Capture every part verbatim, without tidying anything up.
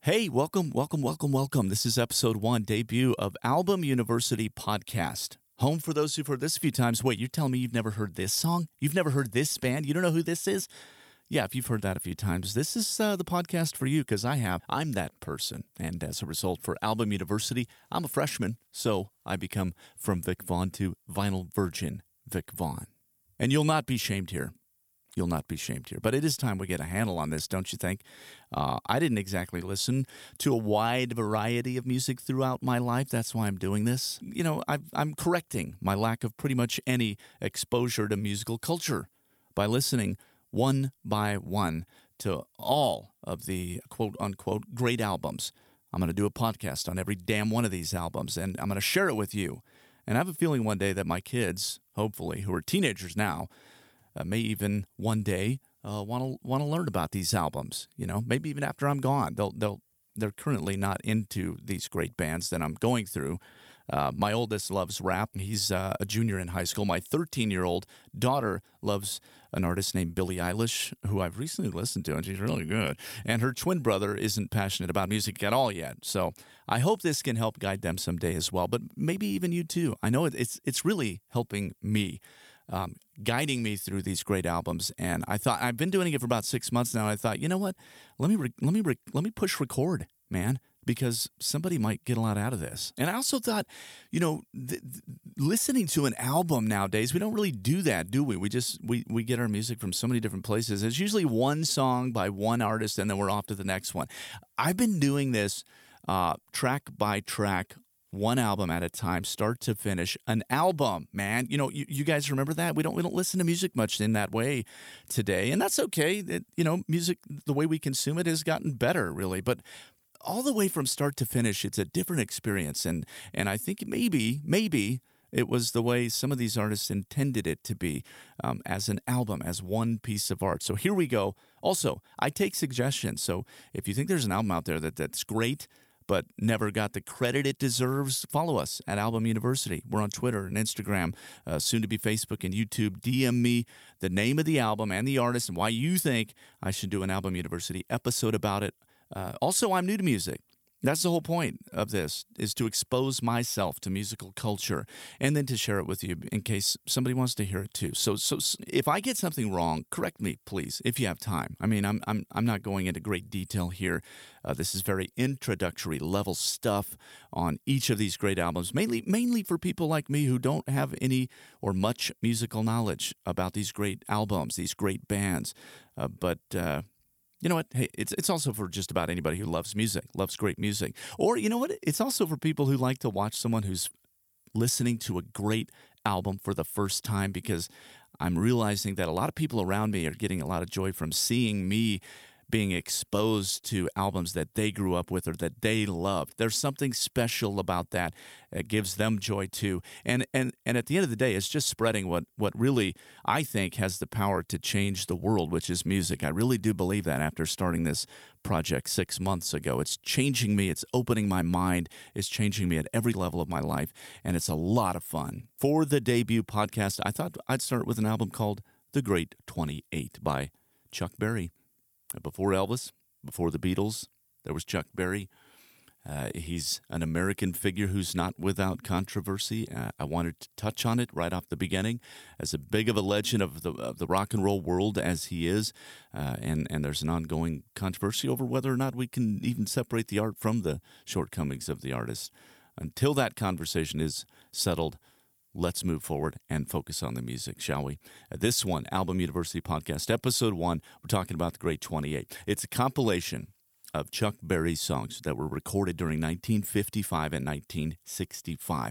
Hey, welcome, welcome, welcome, welcome. This is episode one, debut of Album University Podcast. Home for those who've heard this a few times. Wait, you're telling me you've never heard this song? You've never heard this band? You don't know who this is? Yeah, if you've heard that a few times, this is uh, the podcast for you because I have. I'm that person. And as a result, for Album University, I'm a freshman. So I become from Vic Vaughn to Vinyl Virgin Vic Vaughn. And you'll not be shamed here. You'll not be shamed here. But it is time we get a handle on this, don't you think? Uh, I didn't exactly listen to a wide variety of music throughout my life. That's why I'm doing this. You know, I've, I'm correcting my lack of pretty much any exposure to musical culture by listening one by one to all of the quote-unquote great albums. I'm going to do a podcast on every damn one of these albums, and I'm going to share it with you. And I have a feeling one day that my kids, hopefully, who are teenagers now, Uh, may even one day want to want to learn about these albums. You know, maybe even after I'm gone, they'll they'll they're currently not into these great bands that I'm going through. Uh, my oldest loves rap. He's uh, a junior in high school. My thirteen-year-old daughter loves an artist named Billie Eilish, who I've recently listened to, and she's really good. And her twin brother isn't passionate about music at all yet. So I hope this can help guide them someday as well. But maybe even you too. I know it's it's really helping me. Um, guiding me through these great albums, and I thought I've been doing it for about six months now. And I thought, you know what? Let me re- let me re- let me push record, man, because somebody might get a lot out of this. And I also thought, you know, th- th- listening to an album nowadays, we don't really do that, do we? We just we we get our music from so many different places. It's usually one song by one artist, and then we're off to the next one. I've been doing this uh, track by track. One album at a time, start to finish. An album, man. You know, you, you guys remember that? We don't we don't listen to music much in that way today, and that's okay. It, you know, music, the way we consume it has gotten better, really. But all the way from start to finish, it's a different experience, and and I think maybe maybe it was the way some of these artists intended it to be, um, as an album, as one piece of art. So here we go. Also, I take suggestions. So if you think there's an album out there that that's great, but never got the credit it deserves, follow us at Album University. We're on Twitter and Instagram, uh, soon to be Facebook and YouTube. D M me the name of the album and the artist and why you think I should do an Album University episode about it. Uh, also, I'm new to music. That's the whole point of this, is to expose myself to musical culture and then to share it with you in case somebody wants to hear it too. So, so if I get something wrong, correct me, please, if you have time. I mean, I'm I'm I'm not going into great detail here. Uh, this is very introductory level stuff on each of these great albums, mainly mainly for people like me who don't have any or much musical knowledge about these great albums, these great bands. Uh, but uh, You know what? Hey, it's it's also for just about anybody who loves music, loves great music. Or, you know what? It's also for people who like to watch someone who's listening to a great album for the first time, because I'm realizing that a lot of people around me are getting a lot of joy from seeing me being exposed to albums that they grew up with or that they loved. There's something special about that that gives them joy too. And and and at the end of the day, it's just spreading what what really I think has the power to change the world, which is music. I really do believe that after starting this project six months ago. It's changing me. It's opening my mind. It's changing me at every level of my life. And it's a lot of fun. For the debut podcast, I thought I'd start with an album called The Great twenty-eight by Chuck Berry. Before Elvis, before the Beatles, there was Chuck Berry. Uh, he's an American figure who's not without controversy. Uh, I wanted to touch on it right off the beginning. As a big of a legend of the of the rock and roll world as he is, uh, and, and there's an ongoing controversy over whether or not we can even separate the art from the shortcomings of the artist. Until that conversation is settled, let's move forward and focus on the music, shall we? Uh, this one, Album University Podcast, Episode one, we're talking about The Great twenty-eight. It's a compilation of Chuck Berry songs that were recorded during nineteen fifty-five and nineteen sixty-five.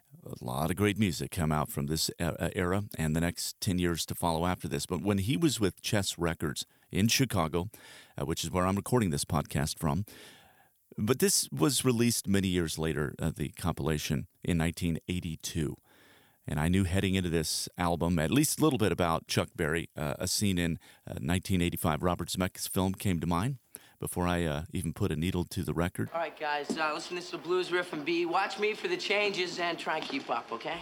A lot of great music come out from this era and the next ten years to follow after this. But when he was with Chess Records in Chicago, uh, which is where I'm recording this podcast from, but this was released many years later, uh, the compilation, in nineteen eighty-two. And I knew heading into this album at least a little bit about Chuck Berry. Uh, a scene in uh, nineteen eighty-five Robert Zemeckis' film came to mind before I uh, even put a needle to the record. All right, guys, uh, listen to some blues riff and B. Watch me for the changes and try and keep up, okay?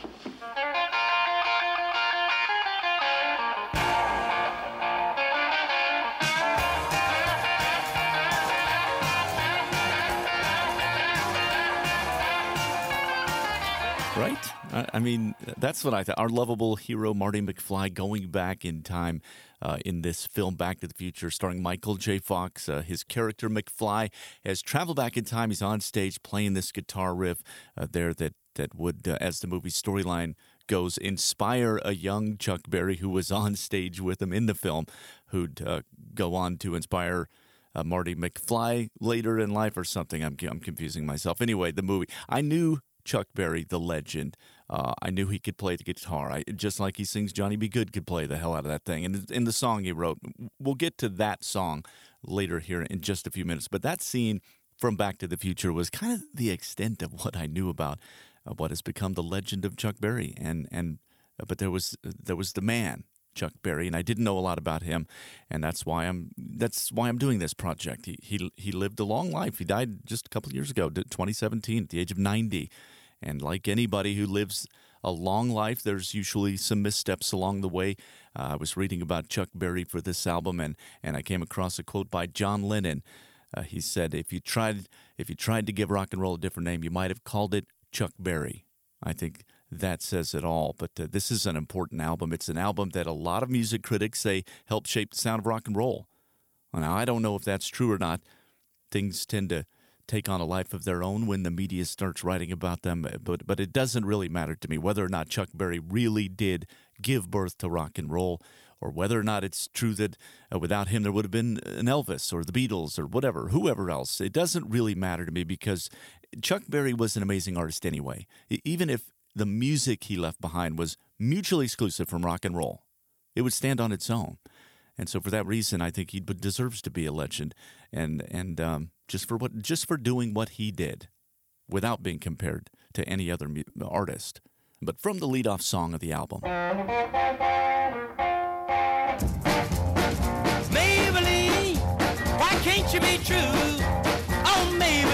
Right? I, I mean, that's what I thought. Our lovable hero, Marty McFly, going back in time uh, in this film, Back to the Future, starring Michael J. Fox. Uh, his character, McFly, has traveled back in time. He's on stage playing this guitar riff uh, there that, that would, uh, as the movie storyline goes, inspire a young Chuck Berry who was on stage with him in the film, who'd uh, go on to inspire uh, Marty McFly later in life or something. I'm, I'm confusing myself. Anyway, the movie. I knew Chuck Berry, the legend. Uh, I knew he could play the guitar. I, just like he sings Johnny B. Goode could play the hell out of that thing. And in the song he wrote, we'll get to that song later here in just a few minutes. But that scene from Back to the Future was kind of the extent of what I knew about uh, what has become the legend of Chuck Berry. And and uh, but there was uh, there was the man, Chuck Berry, and I didn't know a lot about him, and that's why I'm that's why I'm doing this project. He he he lived a long life. He died just a couple of years ago, twenty seventeen, at the age of ninety. And like anybody who lives a long life, there's usually some missteps along the way. Uh, I was reading about Chuck Berry for this album, and, and I came across a quote by John Lennon. Uh, he said, "If you tried if you tried to give rock and roll a different name, you might have called it Chuck Berry." I think that says it all. But uh, this is an important album. It's an album that a lot of music critics say helped shape the sound of rock and roll. Now, I don't know if that's true or not. Things tend to take on a life of their own when the media starts writing about them, but but it doesn't really matter to me whether or not Chuck Berry really did give birth to rock and roll, or whether or not it's true that uh, without him there would have been an Elvis or the Beatles or whatever, whoever else. It doesn't really matter to me because Chuck Berry was an amazing artist anyway, even if the music he left behind was mutually exclusive from rock and roll. It would stand on its own. And so for that reason, I think he deserves to be a legend, and and um, just for what just for doing what he did, without being compared to any other mu- artist. But from the leadoff song of the album, Maybelline, why can't you be true? Oh,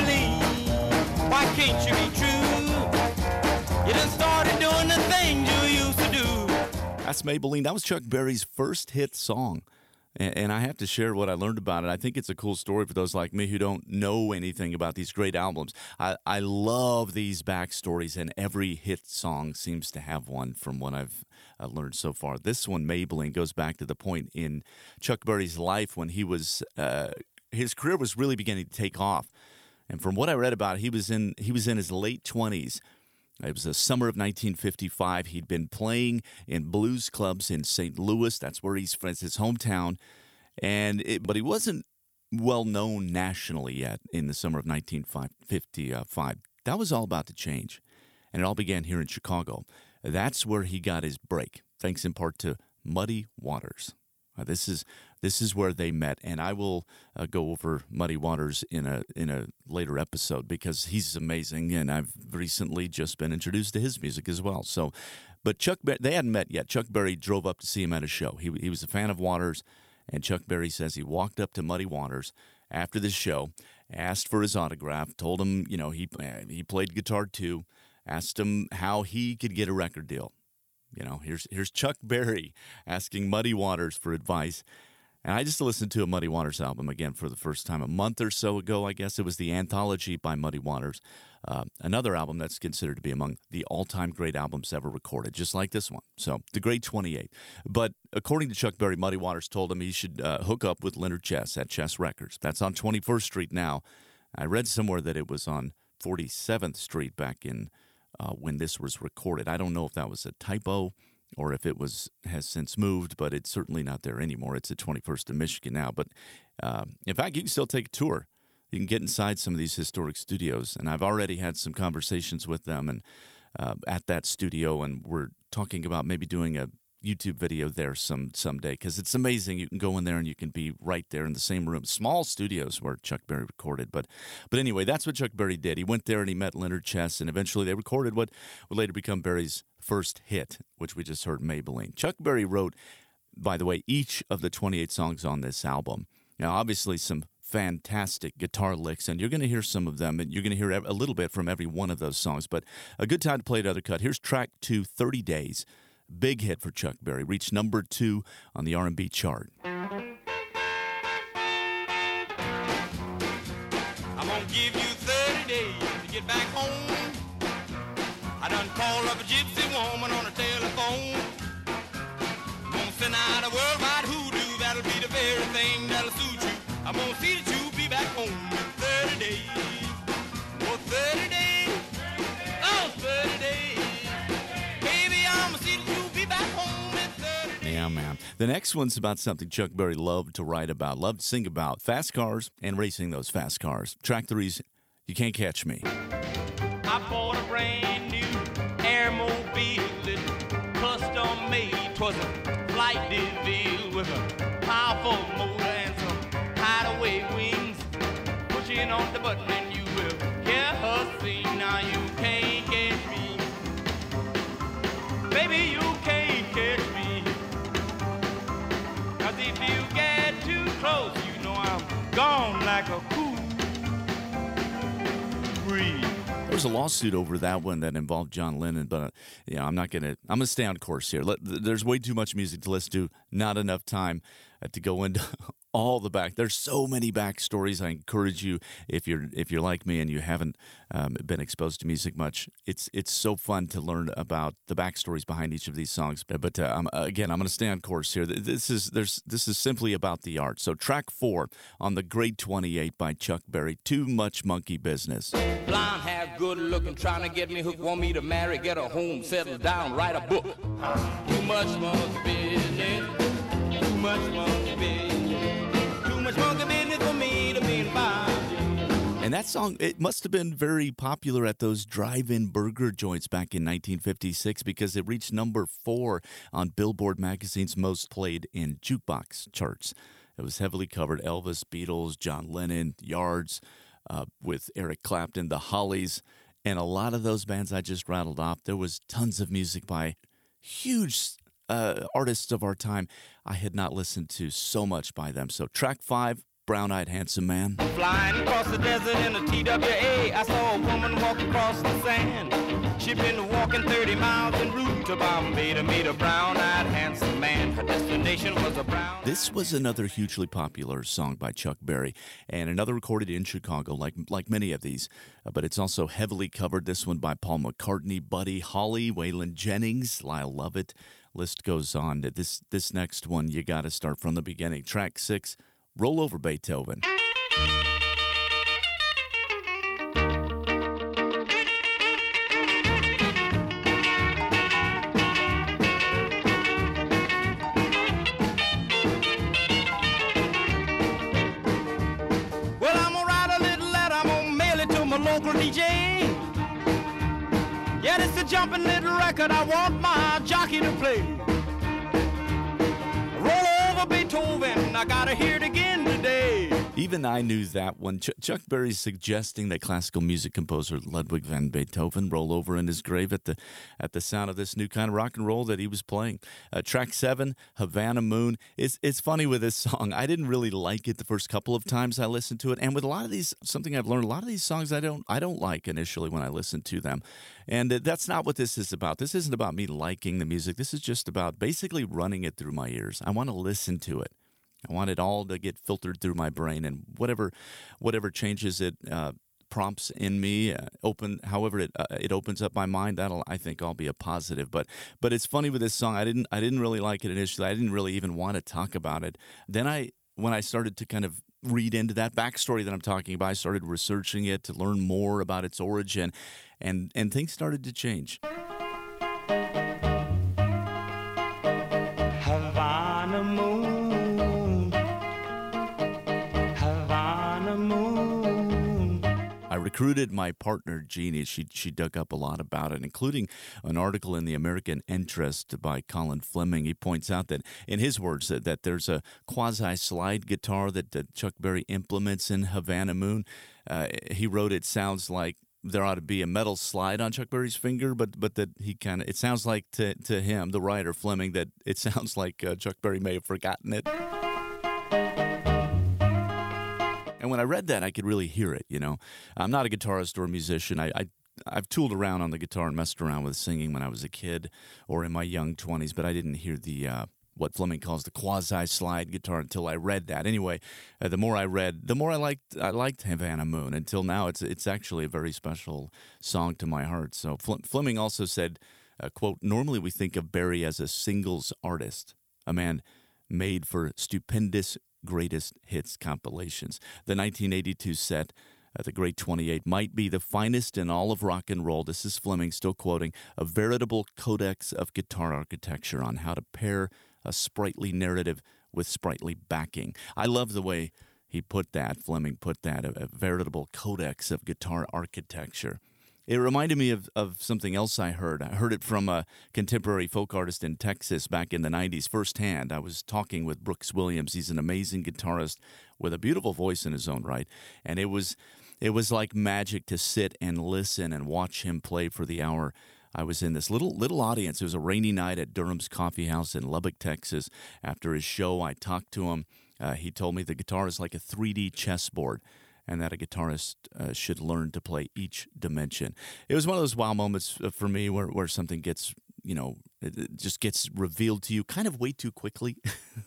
Maybelline, why can't you be true? You done started doing the things you used to do. That's Maybelline. That was Chuck Berry's first hit song. And I have to share what I learned about it. I think it's a cool story for those like me who don't know anything about these great albums. I, I love these backstories, and every hit song seems to have one from what I've uh, learned so far. This one, Maybelline, goes back to the point in Chuck Berry's life when he was uh, his career was really beginning to take off. And from what I read about it, he was in he was in his late twenties. It was the summer of nineteen fifty-five. He'd been playing in blues clubs in Saint Louis. That's where he's from, his hometown. And it, but he wasn't well known nationally yet in the summer of nineteen fifty-five. That was all about to change. And it all began here in Chicago. That's where he got his break, thanks in part to Muddy Waters. Uh, this is this is where they met, and I will uh, go over Muddy Waters in a in a later episode because he's amazing, and I've recently just been introduced to his music as well. So, but Chuck Berry, they hadn't met yet. Chuck Berry drove up to see him at a show. He he was a fan of Waters, and Chuck Berry says he walked up to Muddy Waters after the show, asked for his autograph, told him you know he he played guitar too, asked him how he could get a record deal. You know, here's here's Chuck Berry asking Muddy Waters for advice. And I just listened to a Muddy Waters album again for the first time a month or so ago, I guess. It was the Anthology by Muddy Waters, uh, another album that's considered to be among the all-time great albums ever recorded, just like this one. So, the Great twenty-eight. But according to Chuck Berry, Muddy Waters told him he should uh, hook up with Leonard Chess at Chess Records. That's on twenty-first Street now. I read somewhere that it was on forty-seventh Street back in Uh, when this was recorded. I don't know if that was a typo or if it was has since moved, but it's certainly not there anymore. It's at twenty-first in Michigan now. But uh, in fact, you can still take a tour. You can get inside some of these historic studios, and I've already had some conversations with them and uh, at that studio, and we're talking about maybe doing a YouTube video there some someday because it's amazing. You can go in there and you can be right there in the same room. Small studios where Chuck Berry recorded. But but anyway, that's what Chuck Berry did. He went there and he met Leonard Chess, and eventually they recorded what would later become Berry's first hit, which we just heard, Maybelline. Chuck Berry wrote, by the way, each of the twenty-eight songs on this album. Now, obviously some fantastic guitar licks, and you're going to hear some of them, and you're going to hear a little bit from every one of those songs. But a good time to play another cut. Here's track two, thirty days. Big hit for Chuck Berry. Reached number two on the R and B chart. I'm gonna give you thirty days to get back home. I done called up a gypsy woman on the telephone. Gonna send out a worldwide hoodoo, that'll be the very thing that'll suit you. I'm gonna see that you be back home in thirty days. Oh, thirty days. Oh, thirty days. Baby, I'm gonna see that you be back home in thirty days. Yeah, man. The next one's about something Chuck Berry loved to write about, loved to sing about, fast cars and racing those fast cars. Track three's You Can't Catch Me. I bought a brand new Airmobile, it's custom made. 'Twas a flight DeVille with a powerful motor and some hideaway wings. Push in on the button and you will hear her sing. Now you can't catch me, baby, you can't catch me. 'Cause if you get too close, you know I'm gone like a cool breeze. There was a lawsuit over that one that involved John Lennon, but uh, you know, I'm not gonna. I'm gonna stay on course here. Let, there's way too much music to listen to. Not enough time uh, to go into all the back. There's so many backstories. I encourage you, if you're if you're like me and you haven't um, been exposed to music much, it's it's so fun to learn about the backstories behind each of these songs. But uh, I'm, again, I'm going to stay on course here. This is there's this is simply about the art. So track four on the Grade twenty-eight by Chuck Berry. Too Much Monkey Business. Blonde hair, good looking, trying to get me hooked, want me to marry, get a home, settle down, write a book. Too much monkey business, too much monkey business, too much monkey business for me to be involved. And that song, it must have been very popular at those drive-in burger joints back in nineteen fifty-six because it reached number four on Billboard magazine's most played in jukebox charts. It was heavily covered. Elvis, Beatles, John Lennon, Yards, uh, with Eric Clapton, the Hollies, and a lot of those bands I just rattled off. There was tons of music by huge uh, artists of our time. I had not listened to so much by them. So track five, Brown-Eyed Handsome Man. Flying across the desert in a T W A, I saw a woman walk across the sand. She'd been walking thirty miles en route to Bombay to meet a brown-eyed handsome man. Her destination was a brown. This was another hugely popular song by Chuck Berry, and another recorded in Chicago, like like many of these. Uh, but it's also heavily covered. This one by Paul McCartney, Buddy Holly, Waylon Jennings, Lyle Lovett. List goes on. This this next one, you got to start from the beginning. Track six. Roll Over Beethoven. Well, I'm gonna write a little letter, I'm gonna mail it to my local D J. Yeah, it's a jumping little record I want my jockey to play. Roll over Beethoven, I gotta hear it again today. Even I knew that one. Ch- Chuck Berry's suggesting that classical music composer Ludwig van Beethoven roll over in his grave at the at the sound of this new kind of rock and roll that he was playing. Uh, track seven, Havana Moon. It's it's funny with this song. I didn't really like it the first couple of times I listened to it, and with a lot of these, something I've learned, a lot of these songs I don't I don't like initially when I listen to them, and uh, that's not what this is about. This isn't about me liking the music. This is just about basically running it through my ears. I want to listen to it. I want it all to get filtered through my brain, and whatever, whatever changes it uh, prompts in me, uh, open, however it uh, it opens up my mind. That'll, I think, all be a positive. But but it's funny with this song. I didn't I didn't really like it initially. I didn't really even want to talk about it. Then I when I started to kind of read into that backstory that I'm talking about, I started researching it to learn more about its origin, and and things started to change. Havana Moon. I recruited my partner, Jeannie. She she dug up a lot about it, including an article in the American Interest by Colin Fleming. He points out that, in his words, that, that there's a quasi-slide guitar that, that Chuck Berry implements in Havana Moon. Uh, he wrote it sounds like there ought to be a metal slide on Chuck Berry's finger, but but that he kind of, it sounds like to, to him, the writer, Fleming, that it sounds like uh, Chuck Berry may have forgotten it. And when I read that, I could really hear it, you know. I'm not a guitarist or a musician. I, I, I've tooled around on the guitar and messed around with singing when I was a kid or in my young twenties, but I didn't hear the uh, what Fleming calls the quasi-slide guitar until I read that. Anyway, uh, the more I read, the more I liked I liked Havana Moon. Until now, it's it's actually a very special song to my heart. So Fle- Fleming also said, uh, quote, "Normally we think of Berry as a singles artist, a man made for stupendous greatest hits compilations. The nineteen eighty-two set, uh, the Great twenty-eight, might be the finest in all of rock and roll." This is Fleming still quoting, "a veritable codex of guitar architecture on how to pair a sprightly narrative with sprightly backing." I love the way he put that, Fleming put that, a, a veritable codex of guitar architecture. It reminded me of, of something else I heard. I heard it from a contemporary folk artist in Texas back in the nineties firsthand. I was talking with Brooks Williams. He's an amazing guitarist with a beautiful voice in his own right. And it was it was like magic to sit and listen and watch him play for the hour. I was in this little little audience. It was a rainy night at Durham's Coffee House in Lubbock, Texas. After his show, I talked to him. Uh, he told me the guitar is like a three D chessboard, and that a guitarist uh, should learn to play each dimension. It was one of those wow moments for me where, where something gets, you know, it just gets revealed to you kind of way too quickly.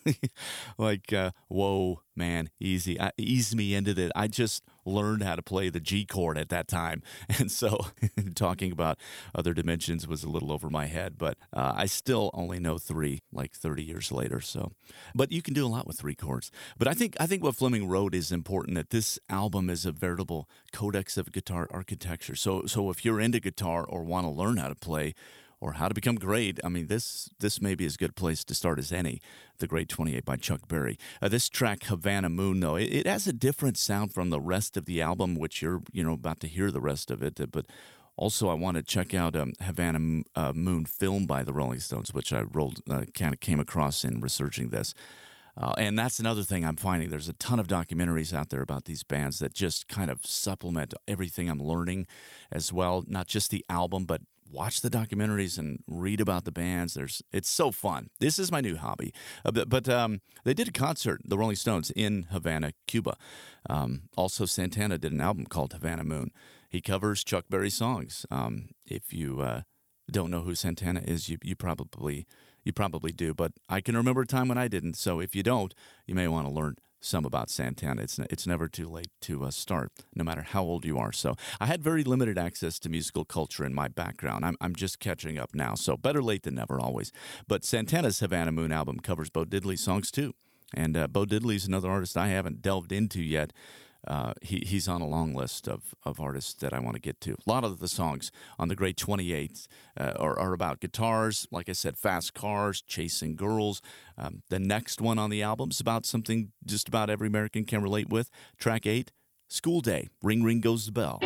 Like, uh, whoa, man, easy. I, ease me into it. I just learned how to play the G chord at that time. And so talking about other dimensions was a little over my head, but uh, I still only know three, like thirty years later. So, but you can do a lot with three chords. But I think I think what Fleming wrote is important, that this album is a veritable codex of guitar architecture. So, so if you're into guitar or want to learn how to play, or how to become great, I mean, this this may be as good a place to start as any, The Great twenty-eight by Chuck Berry. Uh, this track, Havana Moon, though, it, it has a different sound from the rest of the album, which you're, you know, about to hear the rest of it. But also, I want to check out um, Havana uh, Moon film by the Rolling Stones, which I rolled, uh, kind of came across in researching this. Uh, and that's another thing I'm finding. There's a ton of documentaries out there about these bands that just kind of supplement everything I'm learning as well, not just the album, but watch the documentaries and read about the bands. There's, it's so fun. This is my new hobby. Uh, but but um, they did a concert, the Rolling Stones, in Havana, Cuba. Um, also, Santana did an album called Havana Moon. He covers Chuck Berry songs. Um, if you uh, don't know who Santana is, you you probably you probably do. But I can remember a time when I didn't. So if you don't, you may want to learn some about Santana. It's it's never too late to uh, start, no matter how old you are. So I had very limited access to musical culture in my background. I'm I'm just catching up now, so better late than never, always. But Santana's Havana Moon album covers Bo Diddley songs too, and uh, Bo Diddley's another artist I haven't delved into yet. Uh, he he's on a long list of, of artists that I want to get to. A lot of the songs on the Great twenty-eight uh, are, are about guitars, like I said, fast cars, chasing girls. Um, the next one on the album is about something just about every American can relate with. Track eight, School Day, Ring Ring Goes the Bell.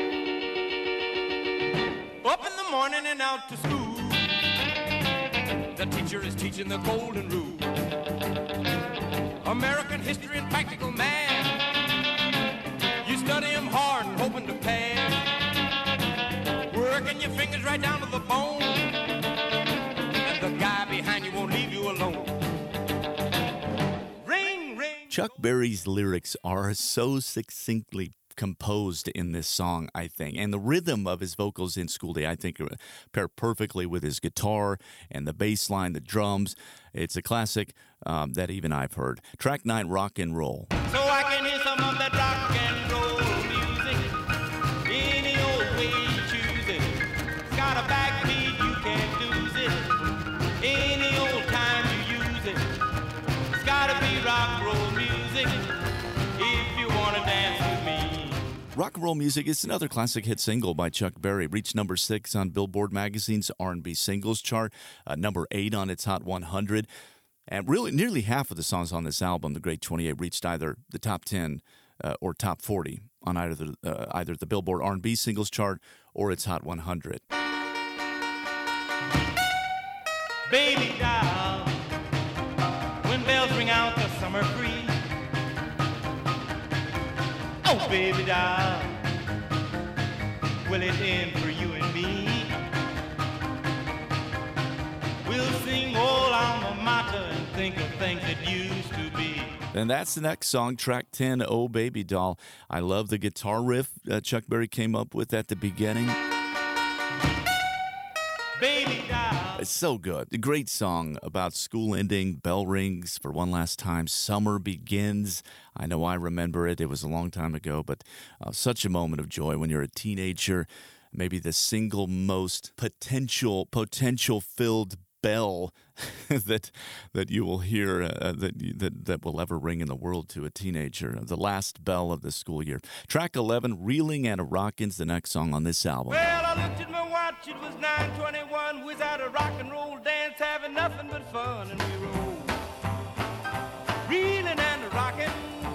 Up in the morning and out to school, the teacher is teaching the golden rule, American history and practical math. Study them hard and hoping to pass, working your fingers right down to the bone, and the guy behind you won't leave you alone. Ring, ring. Chuck Berry's lyrics are so succinctly composed in this song, I think, and the rhythm of his vocals in School Day, I think, pair perfectly with his guitar and the bass line, the drums. It's a classic um, that even I've heard. Track nine, Rock and Roll. So I can hear some of that rock and roll music any old way you choose it. It's got a backbeat, you can't lose it. Any old time you use it. It's gotta be rock and roll music if you wanna dance with me. Rock and Roll Music is another classic hit single by Chuck Berry. Reached number six on Billboard Magazine's R and B singles chart, uh, number eight on its Hot one hundred. And really, nearly half of the songs on this album, The Great twenty-eight, reached either the top ten uh, or top forty on either the, uh, either the Billboard R and B singles chart or its Hot one hundred. Baby doll, when bells ring out the summer breeze. Oh, baby doll, will it end for you and me? We'll sing old alma mater and think of things that used to be. And that's the next song, track ten, Oh Baby Doll. I love the guitar riff uh, Chuck Berry came up with at the beginning. baby doll. It's so good. A great song about school ending, bell rings for one last time, summer begins. I know I remember it. It was a long time ago, but uh, such a moment of joy when you're a teenager. Maybe the single most potential, potential-filled bell that that you will hear uh, that, that that will ever ring in the world to a teenager. The last bell of the school year. Track eleven, Reeling and a Rockin's the next song on this album. Well, I looked at my watch, it was nine twenty-one. We was at a rock and roll dance, having nothing but fun, and we rolled. Reeling and a rockin'.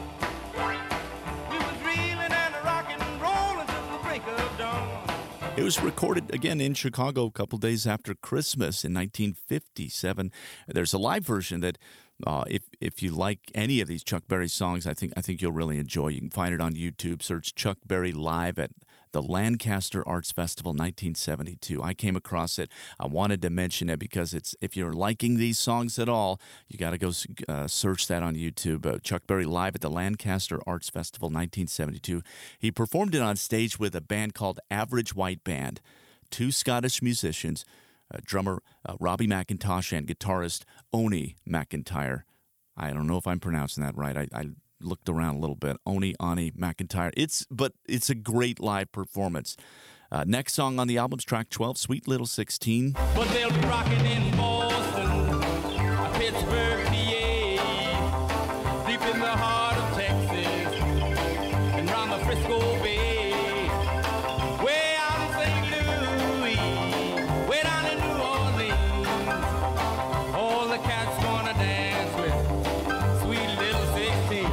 We was reeling and a rockin', rolling till the break of dawn. It was recorded again in Chicago a couple days after Christmas in nineteen fifty-seven. There's a live version that, uh, if if you like any of these Chuck Berry songs, I think I think you'll really enjoy. You can find it on YouTube. Search Chuck Berry live at the Lancaster Arts Festival nineteen seventy-two. I came across it. I wanted to mention it because it's if you're liking these songs at all, you got to go uh, search that on YouTube. Uh, Chuck Berry live at the Lancaster Arts Festival nineteen seventy-two. He performed it on stage with a band called Average White Band, two Scottish musicians, uh, drummer uh, Robbie McIntosh and guitarist Oni McIntyre. I don't know if I'm pronouncing that right. I, I looked around a little bit. Oni, Ani, McIntyre. It's but it's a great live performance. Uh, next song on the album's track twelve, Sweet Little sixteen. But they'll be rocking in Boston, Pittsburgh, P A, deep in the heart of Texas, and round the Frisco Bay, way out in Saint Louis, way down in New Orleans. All the cats wanna dance with Sweet Little sixteen.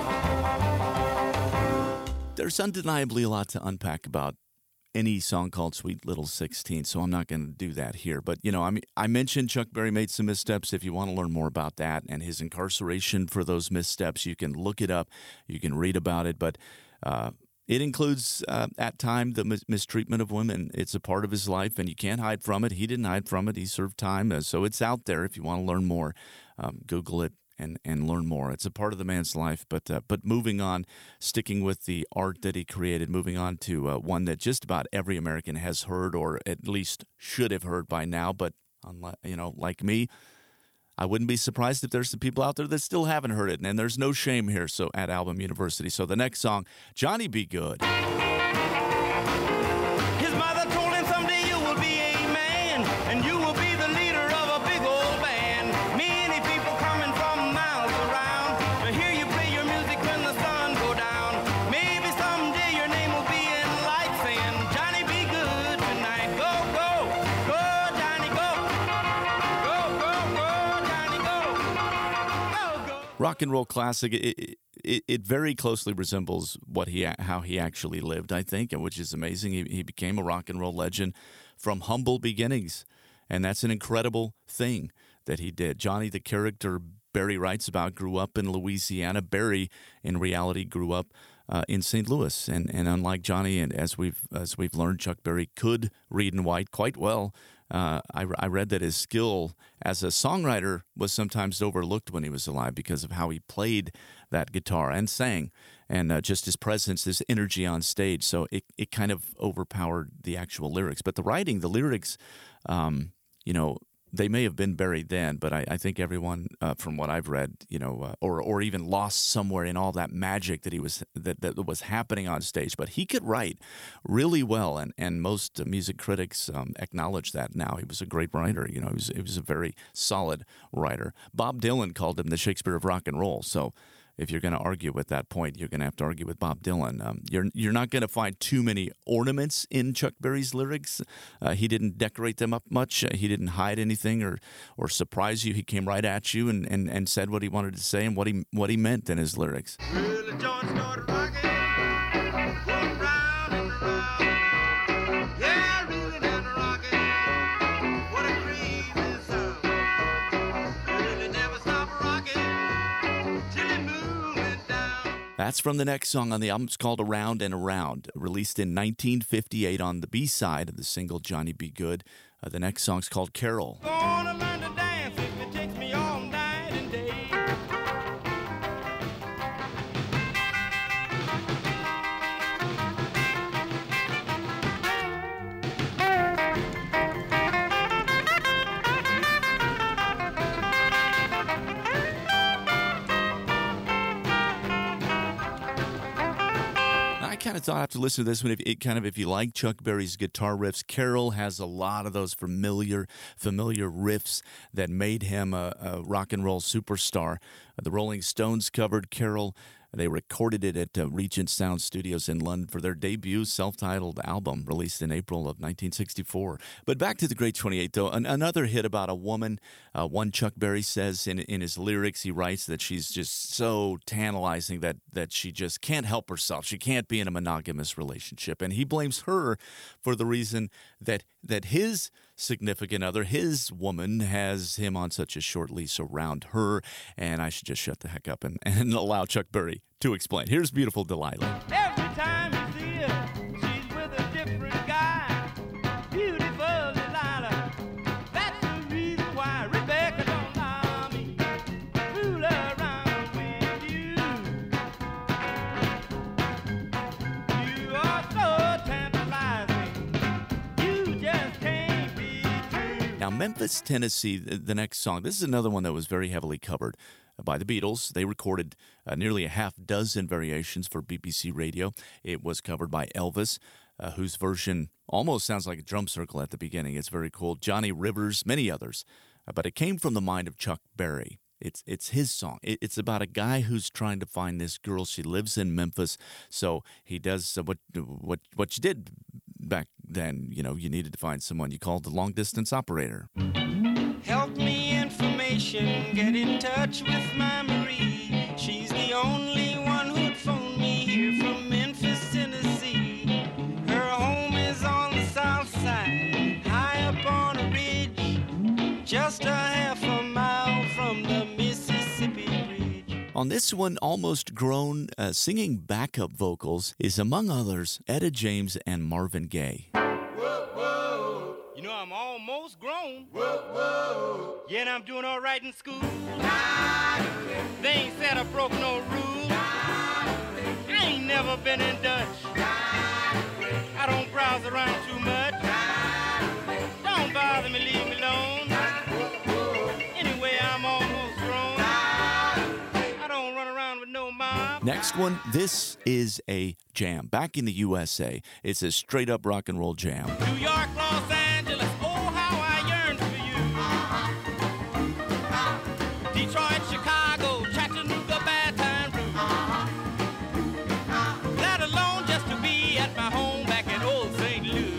There's undeniably a lot to unpack about any song called Sweet Little sixteen, so I'm not going to do that here. But, you know, I mean, I mentioned Chuck Berry made some missteps. If you want to learn more about that and his incarceration for those missteps, you can look it up. You can read about it. But uh, it includes, uh, at time, the mis- mistreatment of women. It's a part of his life, and you can't hide from it. He didn't hide from it. He served time, uh, so it's out there if you want to learn more. Um, Google it. And, and learn more. It's a part of the man's life. But uh, but moving on, sticking with the art that he created, moving on to uh, one that just about every American has heard or at least should have heard by now. But, unlike, you know, like me, I wouldn't be surprised if there's some people out there that still haven't heard it. And there's no shame here so at Album University. So the next song, Johnny Be Good. His mother told him someday you will be a man, and you will be the leader of a big old band. Many people coming from miles around to hear you play your music when the sun go down. Maybe someday your name will be in lights saying, Johnny be good tonight. Go, go, go, Johnny, go. Go, go, go, Johnny, go. Go, go. Rock and roll classic. It, it, it very closely resembles what he how he actually lived, I think, and which is amazing. He, he became a rock and roll legend from humble beginnings, and that's an incredible thing that he did. Johnny, the character Berry writes about, grew up in Louisiana. Berry, in reality, grew up uh, in Saint Louis, and and unlike Johnny, and as we've as we've learned, Chuck Berry could read and write quite well. Uh, I, I read that his skill as a songwriter was sometimes overlooked when he was alive because of how he played that guitar and sang, and uh, just his presence, his energy on stage. So it, it kind of overpowered the actual lyrics. But the writing, the lyrics, um, you know, they may have been buried then, but I, I think everyone, uh, from what I've read, you know, uh, or or even lost somewhere in all that magic that he was that, that was happening on stage. But he could write really well, and and most uh, music critics um, acknowledge that now. He was a great writer. You know, he was he was a very solid writer. Bob Dylan called him the Shakespeare of rock and roll. So if you're going to argue with that point, you're going to have to argue with Bob Dylan. Um, you're you're not going to find too many ornaments in Chuck Berry's lyrics. Uh, he didn't decorate them up much. Uh, he didn't hide anything or or surprise you. He came right at you and, and, and said what he wanted to say and what he what he meant in his lyrics. Well, the joint started rocking, going round and around. Yeah, reeling and rocking. What a crazy sound. Really never stop rocking till it moved it down. That's from the next song on the album. It's called Around and Around, released in nineteen fifty-eight on the B-side of the single Johnny Be Good. Uh, the next song's called Carol. Gonna learn to dance if it takes me all night and day. thought after listening to this one, if it kind of if you like Chuck Berry's guitar riffs, Carol has a lot of those familiar familiar riffs that made him a, a rock and roll superstar. The Rolling Stones covered Carol. They recorded it at uh, Regent Sound Studios in London for their debut self-titled album released in April of nineteen sixty-four. But back to the Great twenty-eight, though, an- another hit about a woman. Uh, one Chuck Berry says in in his lyrics, he writes that she's just so tantalizing that, that she just can't help herself. She can't be in a monogamous relationship. And he blames her for the reason that that his significant other, his woman, has him on such a short leash around her, and I should just shut the heck up and, and allow Chuck Berry to explain. Here's beautiful Delilah. Every time you see her, she's with a different guy. Beautiful Delilah, that's the reason why Rebecca don't allow me to fool around with you. You are so tantalizing, you just can't be true. Now, Memphis, Tennessee, the the next song, this is another one that was very heavily covered by the Beatles. They recorded uh, nearly a half dozen variations for B B C Radio. It was covered by Elvis, uh, whose version almost sounds like a drum circle at the beginning. It's very cool. Johnny Rivers, many others. Uh, but it came from the mind of Chuck Berry. It's it's his song. It, it's about a guy who's trying to find this girl. She lives in Memphis, so he does uh, what what what you did back then. You know, you needed to find someone. You called the long distance operator. Help me information, get in touch with my Marie. She's the only one who'd phone me here from Memphis, Tennessee. Her home is on the south side, high up on a ridge, just a half a mile from the Mississippi Bridge. On this one, almost grown, uh, singing backup vocals is, among others, Etta James and Marvin Gaye. You know, I'm almost grown. Whoa, whoa. Yeah, and I'm doing all right in school. They ain't said I broke no rules. I ain't never been in Dutch. I don't browse around too much. Don't bother me, leave me alone. Anyway, I'm almost grown. I don't run around with no mob. Next one, this is a jam. Back in the U S A, it's a straight-up rock and roll jam. New York, Los Angeles, oh, how I yearn for you. Detroit, Chicago, Chattanooga, Baton Rouge. Let alone just to be at my home back in old Saint Louis.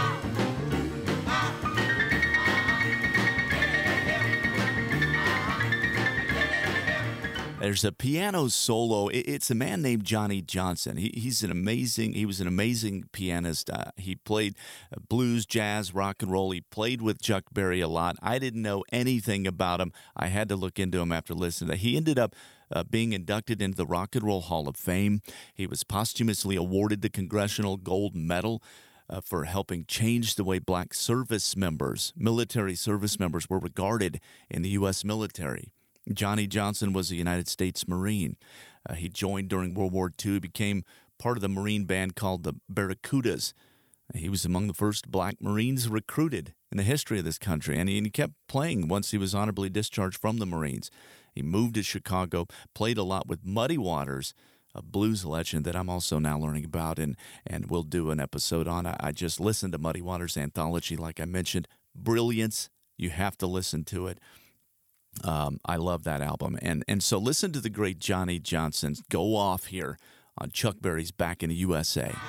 There's a piano solo. It's a man named Johnny Johnson. He, he's an amazing, he was an amazing pianist. Uh, he played blues, jazz, rock and roll. He played with Chuck Berry a lot. I didn't know anything about him. I had to look into him after listening to that. He ended up uh, being inducted into the Rock and Roll Hall of Fame. He was posthumously awarded the Congressional Gold Medal uh, for helping change the way black service members, military service members, were regarded in the U S military. Johnny Johnson was a United States Marine. Uh, he joined during World War Two, became part of the Marine band called the Barracudas. He was among the first black Marines recruited in the history of this country, and he, and he kept playing once he was honorably discharged from the Marines. He moved to Chicago, played a lot with Muddy Waters, a blues legend that I'm also now learning about, and, and we'll do an episode on. I, I just listened to Muddy Waters' anthology, like I mentioned. Brilliance. You have to listen to it. Um, I love that album. And and so listen to the great Johnny Johnson go off here on Chuck Berry's Back in the U S A.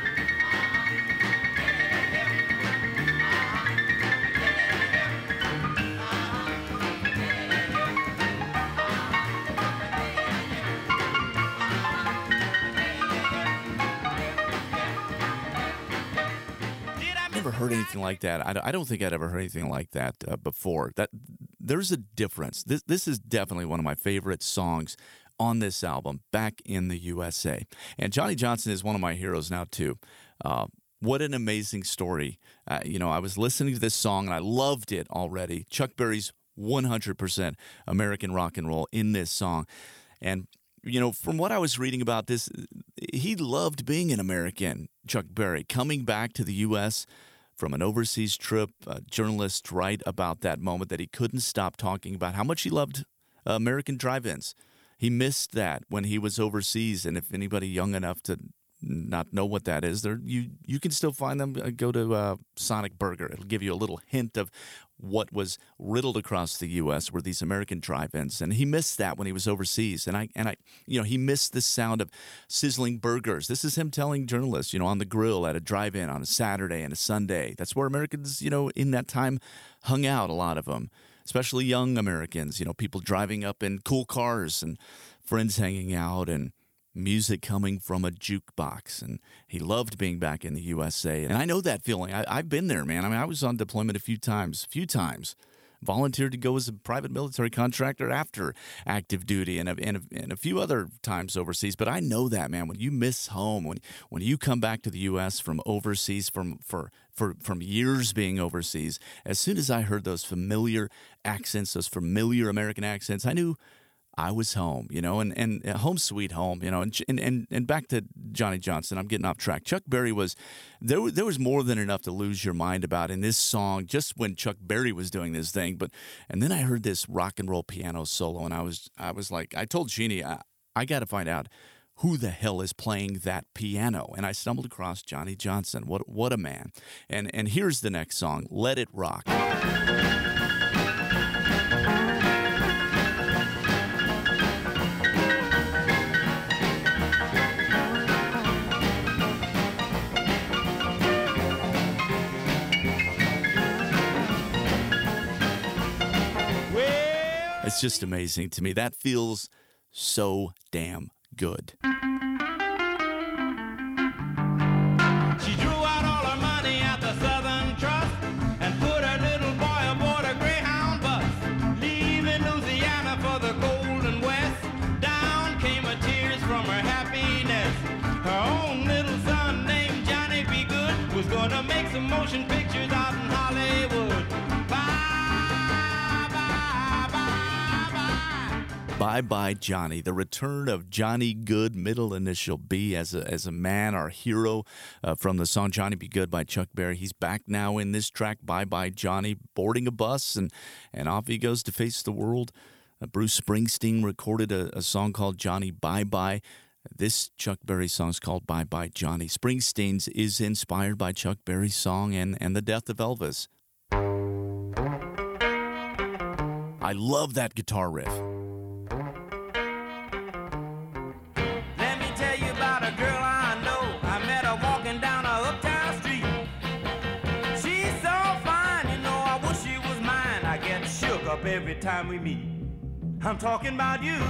Never heard anything like that. I don't, I don't think I'd ever heard anything like that uh, before. That there's a difference. This this is definitely one of my favorite songs on this album, Back in the U S A. And Johnny Johnson is one of my heroes now too. Uh, what an amazing story. Uh, you know, I was listening to this song and I loved it already. Chuck Berry's one hundred percent American rock and roll in this song. And you know, from what I was reading about this, he loved being an American, Chuck Berry, coming back to the U S from an overseas trip. Uh, journalists write about that moment that he couldn't stop talking about how much he loved uh, American drive-ins. He missed that when he was overseas, and if anybody young enough to not know what that is, there you you can still find them. Uh, go to uh, Sonic Burger. It'll give you a little hint of what was riddled across the U S were these American drive-ins, and he missed that when he was overseas. And I and I, you know, he missed the sound of sizzling burgers. This is him telling journalists, you know, on the grill at a drive-in on a Saturday and a Sunday. That's where Americans, you know, in that time hung out. A lot of them, especially young Americans. You know, people driving up in cool cars and friends hanging out and music coming from a jukebox. And he loved being back in the U S A. And I know that feeling. I, I've been there, man. I mean, I was on deployment a few times, a few times. Volunteered to go as a private military contractor after active duty and a, and, a, and a few other times overseas. But I know that, man, when you miss home, when when you come back to the U S from overseas, from for, for from years being overseas, as soon as I heard those familiar accents, those familiar American accents, I knew I was home, you know, and, and home sweet home, you know, and, and and back to Johnny Johnson. I'm getting off track. Chuck Berry was, there, there was more than enough to lose your mind about in this song just when Chuck Berry was doing this thing. But, and then I heard this rock and roll piano solo, and I was, I was like, I told Jeannie, I, I got to find out who the hell is playing that piano. And I stumbled across Johnny Johnson. What, what a man. And, and here's the next song, Let It Rock. It's just amazing to me. That feels so damn good. She drew out all her money at the Southern Trust and put her little boy aboard a Greyhound bus, leaving Louisiana for the Golden West. Down came her tears from her happiness. Her own little son named Johnny B. Good was going to make some motion pictures out in Hollywood. Bye Bye Johnny, the return of Johnny Good, middle initial B, as a, as a man, our hero uh, from the song Johnny Be Good by Chuck Berry. He's back now in this track, Bye Bye Johnny, boarding a bus, and, and off he goes to face the world. Uh, Bruce Springsteen recorded a, a song called Johnny Bye Bye. This Chuck Berry song is called Bye Bye Johnny. Springsteen's is inspired by Chuck Berry's song and, and the death of Elvis. I love that guitar riff. Up every time we meet. I'm talking about you,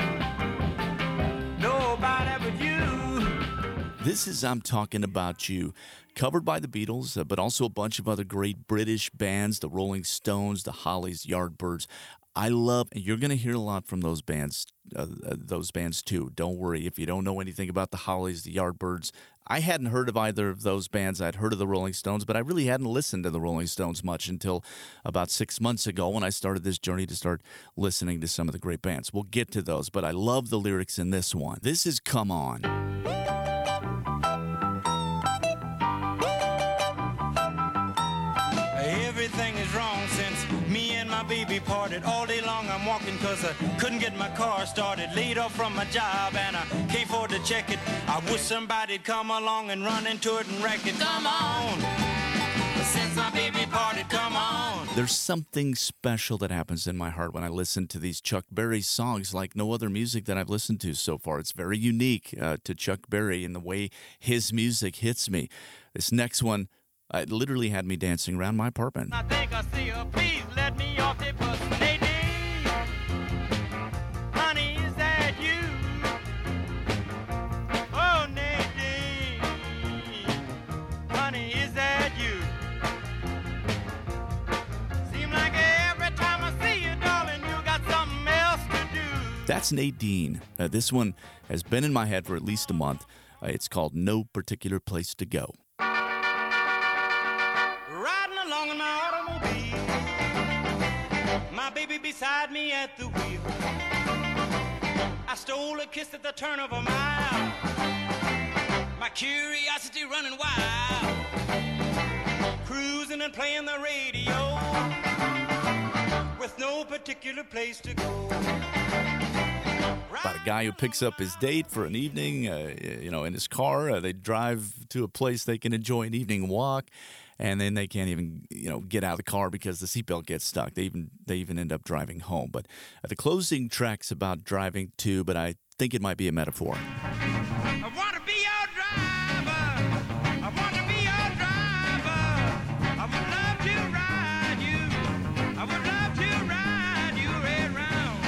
nobody but you. This is I'm Talking About You, covered by the Beatles, uh, but also a bunch of other great British bands, the Rolling Stones, the Hollies, Yardbirds. I love, and you're going to hear a lot from those bands, uh, those bands too. Don't worry if you don't know anything about the Hollies, the Yardbirds. I hadn't heard of either of those bands. I'd heard of the Rolling Stones, but I really hadn't listened to the Rolling Stones much until about six months ago when I started this journey to start listening to some of the great bands. We'll get to those, but I love the lyrics in this one. This is Come On. Everything is wrong since me and my baby parted. All day long I'm walking cause I couldn't get my car started. Laid off from my job and I can't afford to check it. I wish somebody'd come along and run into it and wreck it. Come on, since my baby parted, come on. There's something special that happens in my heart when I listen to these Chuck Berry songs like no other music that I've listened to so far. It's very unique uh, to Chuck Berry in the way his music hits me. This next one, Uh, it literally had me dancing around my apartment. I think I see her. Please let me off the bus. Nadine, honey, is that you? Oh, Nadine, honey, is that you? Seem like every time I see you, darling, you got something else to do. That's Nadine. Uh, this one has been in my head for at least a month. Uh, it's called No Particular Place to Go. My baby beside me at the wheel. I stole a kiss at the turn of a mile. My curiosity running wild. Cruising and playing the radio with no particular place to go. about a guy who picks up his date for an evening, uh, you know, in his car. Uh, they drive to a place they can enjoy an evening walk, and then they can't even, you know, get out of the car because the seatbelt gets stuck. They even they even end up driving home. But uh, the closing track's about driving too, but I think it might be a metaphor. I want to be your driver. I want to be your driver. I would love to ride you. I would love to ride you right round.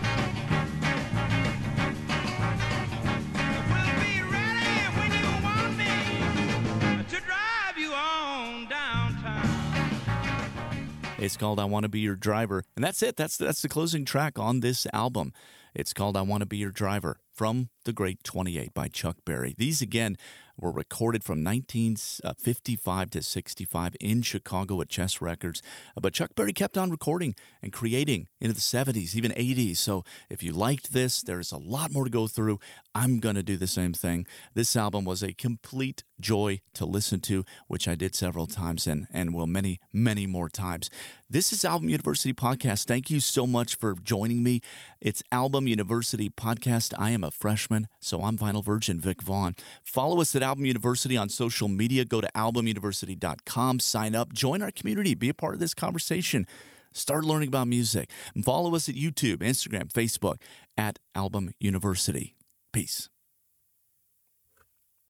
We'll be ready when you want me to drive you on downtown. It's called I Want to Be Your Driver. And that's it. That's, that's the closing track on this album. It's called I Want to Be Your Driver from The Great twenty-eight by Chuck Berry. These, again, were recorded from nineteen fifty-five to sixty-five in Chicago at Chess Records. But Chuck Berry kept on recording and creating into the seventies, even eighties. So if you liked this, there's a lot more to go through. I'm going to do the same thing. This album was a complete joy to listen to, which I did several times and, and will many, many more times. This is Album University Podcast. Thank you so much for joining me. It's Album University Podcast. I am a freshman, so I'm Vinyl Virgin Vic Vaughn. Follow us at Album University on social media. Go to album university dot com, sign up, join our community, be a part of this conversation. Start learning about music. And follow us at YouTube, Instagram, Facebook at Album University. Peace.